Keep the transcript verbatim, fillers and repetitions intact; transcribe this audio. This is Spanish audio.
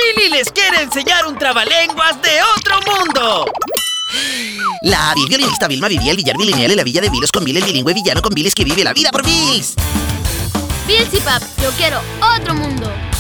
Billy les quiere enseñar un trabalenguas de otro mundo. La violinista Vilma vivía el billar bilineal en la villa de Vilos con Bill, el bilingüe villano con Bills que vive la vida por Bills. Bills y Pap, yo quiero otro mundo.